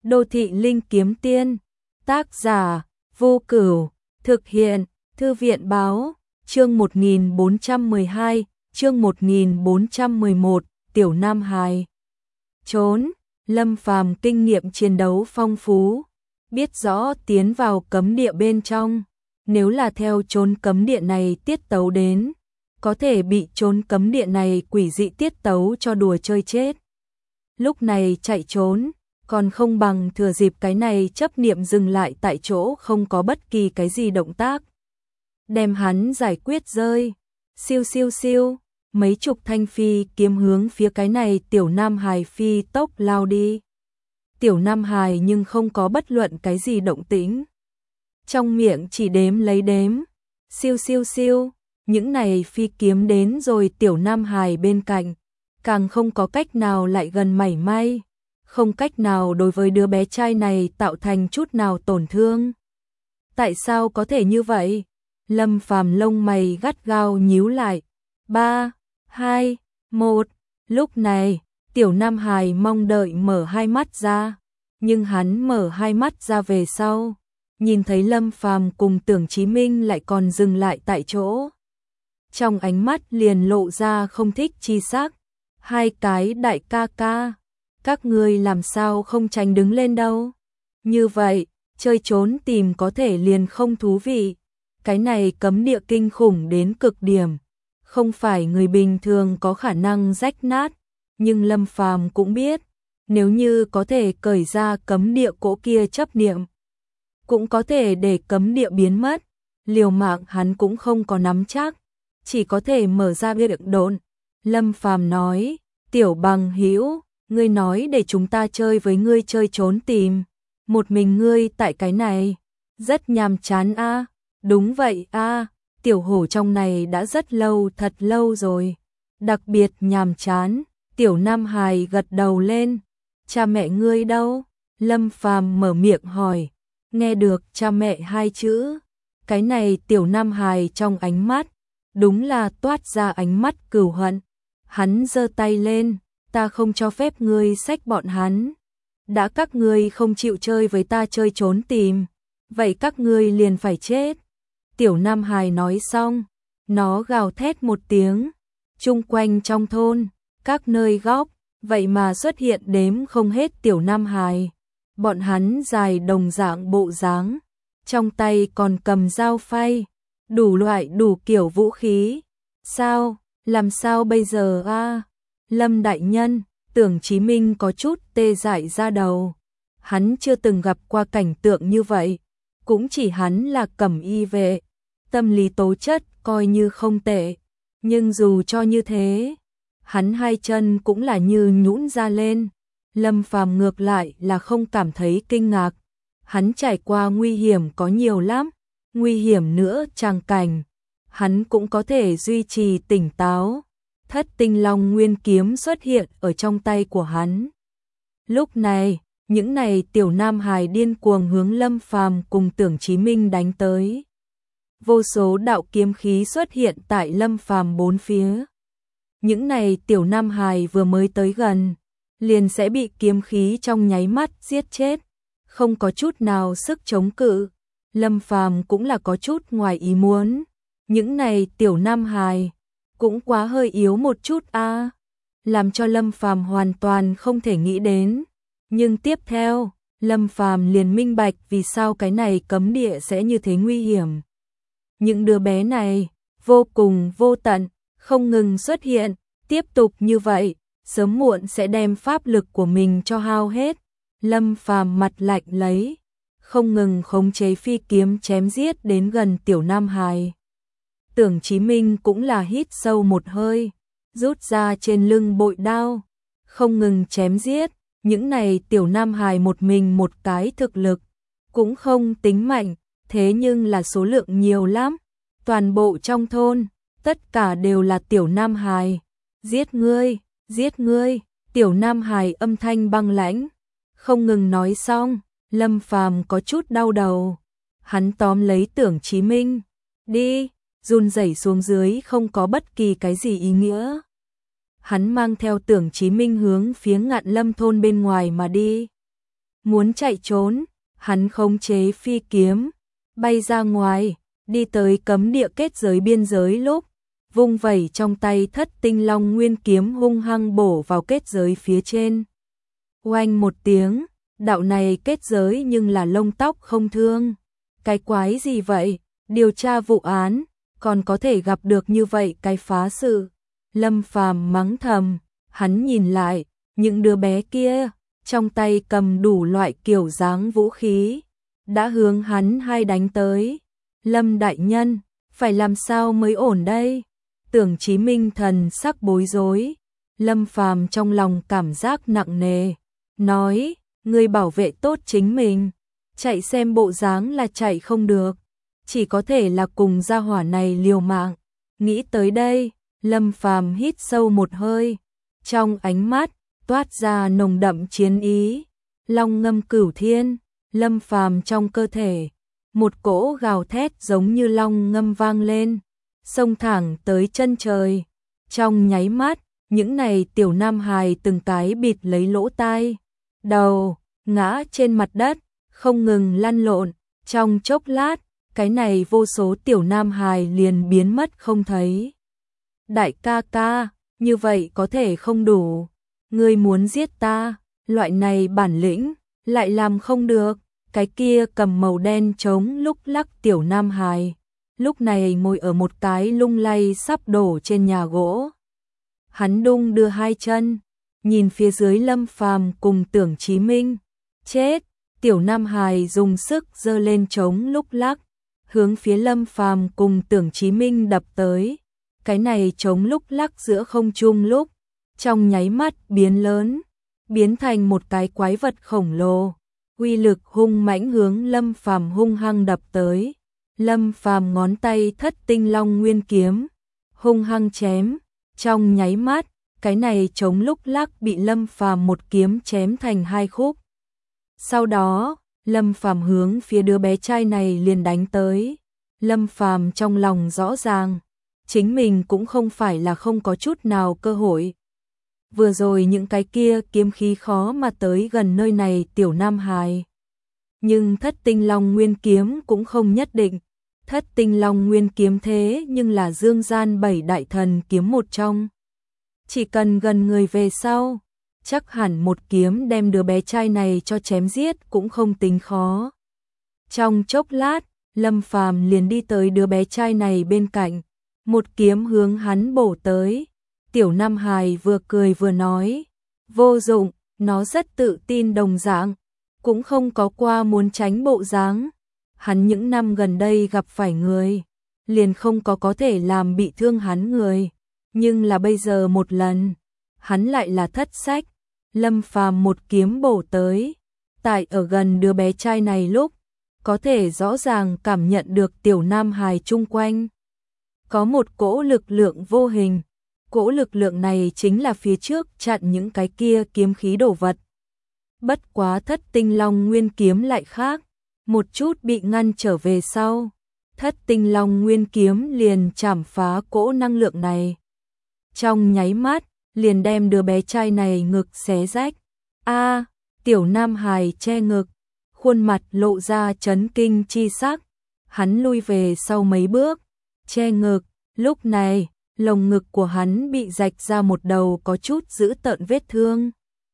Đô thị linh kiếm tiên, tác giả, Vô Cửu, thực hiện, Thư viện báo, chương 1412, chương 1411, Tiểu Nam Hài. Trốn, Lâm Phàm kinh nghiệm chiến đấu phong phú, biết rõ tiến vào cấm địa bên trong, nếu là theo trốn cấm địa này tiết tấu đến, có thể bị trốn cấm địa này quỷ dị tiết tấu cho đùa chơi chết. Lúc này chạy trốn, còn không bằng thừa dịp cái này chấp niệm dừng lại tại chỗ không có bất kỳ cái gì động tác. Đem hắn giải quyết rơi, siêu siêu siêu, mấy chục thanh phi kiếm hướng phía cái này Tiểu Nam Hài phi tốc lao đi. Tiểu Nam Hài nhưng không có bất luận cái gì động tĩnh. Trong miệng chỉ đếm lấy đếm, siêu siêu siêu, những này phi kiếm đến rồi Tiểu Nam Hài bên cạnh, càng không có cách nào lại gần mảy may, không cách nào đối với đứa bé trai này tạo thành chút nào tổn thương. Tại sao có thể như vậy? Lâm Phàm lông mày gắt gao nhíu lại. 3, 2, 1. Lúc này, Tiểu Nam Hài mong đợi mở hai mắt ra, nhưng hắn mở hai mắt ra về sau, nhìn thấy Lâm Phàm cùng Tưởng Chí Minh lại còn dừng lại tại chỗ. Trong ánh mắt liền lộ ra không thích chi sắc. Hai cái đại ca ca, các ngươi làm sao không tránh đứng lên đâu? Như vậy, chơi trốn tìm có thể liền không thú vị. Cái này cấm địa kinh khủng đến cực điểm, không phải người bình thường có khả năng rách nát, nhưng Lâm Phàm cũng biết, nếu như có thể cởi ra cấm địa cỗ kia chấp niệm, cũng có thể để cấm địa biến mất, liều mạng hắn cũng không có nắm chắc, chỉ có thể mở ra bia đựng độn. Lâm Phàm nói, Tiểu Bằng Hữu, ngươi nói để chúng ta chơi với ngươi chơi trốn tìm, một mình ngươi tại cái này, rất nhàm chán a. Đúng vậy a, tiểu hổ trong này đã rất lâu, thật lâu rồi, đặc biệt nhàm chán. Tiểu Nam Hài gật đầu lên. Cha mẹ ngươi đâu? Lâm Phàm mở miệng hỏi. Nghe được cha mẹ hai chữ, cái này Tiểu Nam Hài trong ánh mắt đúng là toát ra ánh mắt cừu hận. Hắn giơ tay lên, ta không cho phép ngươi xách bọn hắn. Đã các ngươi không chịu chơi với ta chơi trốn tìm, vậy các ngươi liền phải chết. Tiểu Nam Hài nói xong, nó gào thét một tiếng, chung quanh trong thôn, các nơi góc, vậy mà xuất hiện đếm không hết Tiểu Nam Hài. Bọn hắn dài đồng dạng bộ dáng, trong tay còn cầm dao phay, đủ loại đủ kiểu vũ khí. Sao, làm sao bây giờ a? Lâm đại nhân, Tưởng Chí Minh có chút tê dại da đầu. Hắn chưa từng gặp qua cảnh tượng như vậy, cũng chỉ hắn là cẩm y vệ, tâm lý tố chất coi như không tệ, nhưng dù cho như thế, hắn hai chân cũng là như nhũn ra lên. Lâm Phàm ngược lại là không cảm thấy kinh ngạc, hắn trải qua nguy hiểm có nhiều lắm, nguy hiểm nữa tràng cảnh, hắn cũng có thể duy trì tỉnh táo. Thất Tinh Long Nguyên kiếm xuất hiện ở trong tay của hắn. Lúc này, những này Tiểu Nam Hài điên cuồng hướng Lâm Phàm cùng Tưởng Chí Minh đánh tới. Vô số đạo kiếm khí xuất hiện tại Lâm Phàm bốn phía. Những này Tiểu Nam Hài vừa mới tới gần, liền sẽ bị kiếm khí trong nháy mắt giết chết, không có chút nào sức chống cự. Lâm Phàm cũng là có chút ngoài ý muốn, những này Tiểu Nam Hài cũng quá hơi yếu một chút a, làm cho Lâm Phàm hoàn toàn không thể nghĩ đến. Nhưng tiếp theo, Lâm Phàm liền minh bạch vì sao cái này cấm địa sẽ như thế nguy hiểm. Những đứa bé này vô cùng vô tận, không ngừng xuất hiện, tiếp tục như vậy, sớm muộn sẽ đem pháp lực của mình cho hao hết. Lâm Phàm mặt lạnh lấy, không ngừng khống chế phi kiếm chém giết đến gần Tiểu Nam Hài. Tưởng Chí Minh cũng là hít sâu một hơi, rút ra trên lưng bội đao, không ngừng chém giết. Những này Tiểu Nam Hài một mình một cái thực lực cũng không tính mạnh, thế nhưng là số lượng nhiều lắm. Toàn bộ trong thôn, tất cả đều là Tiểu Nam Hài. Giết ngươi, giết ngươi. Tiểu Nam Hài âm thanh băng lãnh, không ngừng nói xong, Lâm Phàm có chút đau đầu. Hắn tóm lấy Tưởng Chí Minh, đi, run rẩy xuống dưới không có bất kỳ cái gì ý nghĩa. Hắn mang theo Tưởng Chí Minh hướng phía Ngạn Lâm thôn bên ngoài mà đi. muốn chạy trốn, hắn khống chế phi kiếm, bay ra ngoài, đi tới cấm địa kết giới biên giới lúc, vung vẩy trong tay Thất Tinh Long Nguyên kiếm hung hăng bổ vào kết giới phía trên. Oanh một tiếng, đạo này kết giới nhưng là lông tóc không thương. Cái quái gì vậy? Điều tra vụ án, còn có thể gặp được như vậy cái phá sự. Lâm Phàm mắng thầm, hắn nhìn lại, những đứa bé kia, trong tay cầm đủ loại kiểu dáng vũ khí, đã hướng hắn hai đánh tới. Lâm đại nhân, phải làm sao mới ổn đây? Tưởng Chí Minh thần sắc bối rối. Lâm Phàm trong lòng cảm giác nặng nề, nói, ngươi bảo vệ tốt chính mình, chạy xem bộ dáng là chạy không được, chỉ có thể là cùng gia hỏa này liều mạng. Nghĩ tới đây, Lâm Phàm hít sâu một hơi, trong ánh mắt toát ra nồng đậm chiến ý. Long ngâm cửu thiên, Lâm Phàm trong cơ thể, một cỗ gào thét giống như long ngâm vang lên, xông thẳng tới chân trời. Trong nháy mắt, những này tiểu nam hài từng cái bịt lấy lỗ tai, đầu ngã trên mặt đất, không ngừng lăn lộn. Trong chốc lát, cái này vô số tiểu nam hài liền biến mất không thấy. Đại ca ca, như vậy có thể không đủ. Ngươi muốn giết ta, loại này bản lĩnh, lại làm không được. Cái kia cầm màu đen trống lúc lắc tiểu nam hài, lúc này ngồi ở một cái lung lay sắp đổ trên nhà gỗ. Hắn đung đưa hai chân, nhìn phía dưới Lâm Phàm cùng Tưởng Chí Minh. Chết! Tiểu nam hài dùng sức giơ lên trống lúc lắc, hướng phía Lâm Phàm cùng Tưởng Chí Minh đập tới. Cái này trống lúc lắc giữa không trung lúc, trong nháy mắt biến lớn, biến thành một cái quái vật khổng lồ, uy lực hung mãnh hướng Lâm Phàm hung hăng đập tới. Lâm Phàm ngón tay Thất Tinh Long Nguyên kiếm, hung hăng chém, trong nháy mắt, cái này trống lúc lắc bị Lâm Phàm một kiếm chém thành hai khúc. Sau đó, Lâm Phàm hướng phía đứa bé trai này liền đánh tới. Lâm Phàm trong lòng rõ ràng, chính mình cũng không phải là không có chút nào cơ hội. Vừa rồi những cái kia kiếm khí khó mà tới gần nơi này tiểu nam hài. Nhưng Thất Tinh Long Nguyên kiếm cũng không nhất định. Thất Tinh Long Nguyên kiếm thế nhưng là dương gian 7 đại thần kiếm một trong. Chỉ cần gần người về sau, chắc hẳn một kiếm đem đứa bé trai này cho chém giết cũng không tính khó. Trong chốc lát, Lâm Phàm liền đi tới đứa bé trai này bên cạnh, một kiếm hướng hắn bổ tới. Tiểu nam hài vừa cười vừa nói, vô dụng, nó rất tự tin đồng dạng, cũng không có qua muốn tránh bộ dáng. Hắn những năm gần đây gặp phải người, liền không có thể làm bị thương hắn người, nhưng là bây giờ một lần, hắn lại là thất sách. Lâm Phàm một kiếm bổ tới, tại ở gần đứa bé trai này lúc, có thể rõ ràng cảm nhận được tiểu nam hài chung quanh. Có một cỗ lực lượng vô hình, cỗ lực lượng này chính là phía trước chặn những cái kia kiếm khí đổ vật. Bất quá Thất Tinh Long Nguyên kiếm lại khác, một chút bị ngăn trở về sau. Thất Tinh Long Nguyên kiếm liền chảm phá cỗ năng lượng này. Trong nháy mắt, liền đem đứa bé trai này ngực xé rách. A, tiểu nam hài che ngực, khuôn mặt lộ ra chấn kinh chi sắc. Hắn lui về sau mấy bước, che ngực, lúc này, lồng ngực của hắn bị rạch ra một đầu có chút dữ tợn vết thương.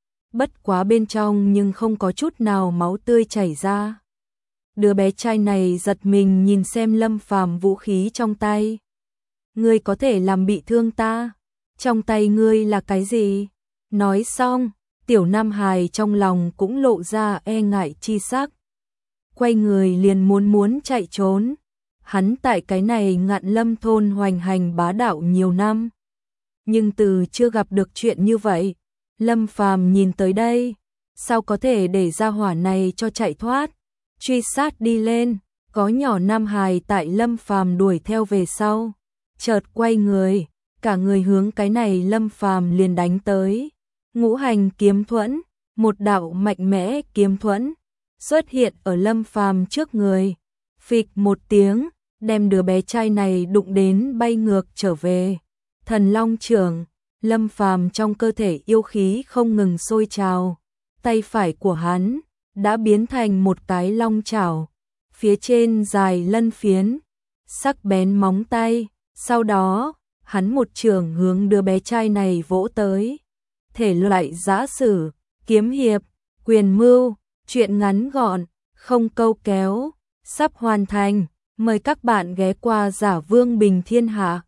Bất quá bên trong nhưng không có chút nào máu tươi chảy ra. Đứa bé trai này giật mình nhìn xem Lâm Phàm vũ khí trong tay. Ngươi có thể làm bị thương ta? Trong tay ngươi là cái gì? Nói xong, tiểu nam hài trong lòng cũng lộ ra e ngại chi sắc. Quay người liền muốn chạy trốn. Hắn tại cái này Ngạn Lâm thôn hoành hành bá đạo nhiều năm, nhưng từ chưa gặp được chuyện như vậy. Lâm Phàm nhìn tới đây, sao có thể để ra hỏa này cho chạy thoát? Truy sát đi lên, có nhỏ nam hài tại Lâm Phàm đuổi theo về sau, chợt quay người, cả người hướng cái này Lâm Phàm liền đánh tới. Ngũ hành kiếm thuẫn, một đạo mạnh mẽ kiếm thuẫn xuất hiện ở Lâm Phàm trước người, phịch một tiếng, đem đứa bé trai này đụng đến bay ngược trở về. Thần Long Chưởng, Lâm Phàm trong cơ thể yêu khí không ngừng sôi trào, tay phải của hắn đã biến thành một cái long chảo, phía trên dài lân phiến, sắc bén móng tay, sau đó, hắn một trường hướng đứa bé trai này vỗ tới. Thể loại giã sử, kiếm hiệp, quyền mưu, truyện ngắn gọn, không câu kéo, sắp hoàn thành, mời các bạn ghé qua Giả Vương Bình Thiên Hạ.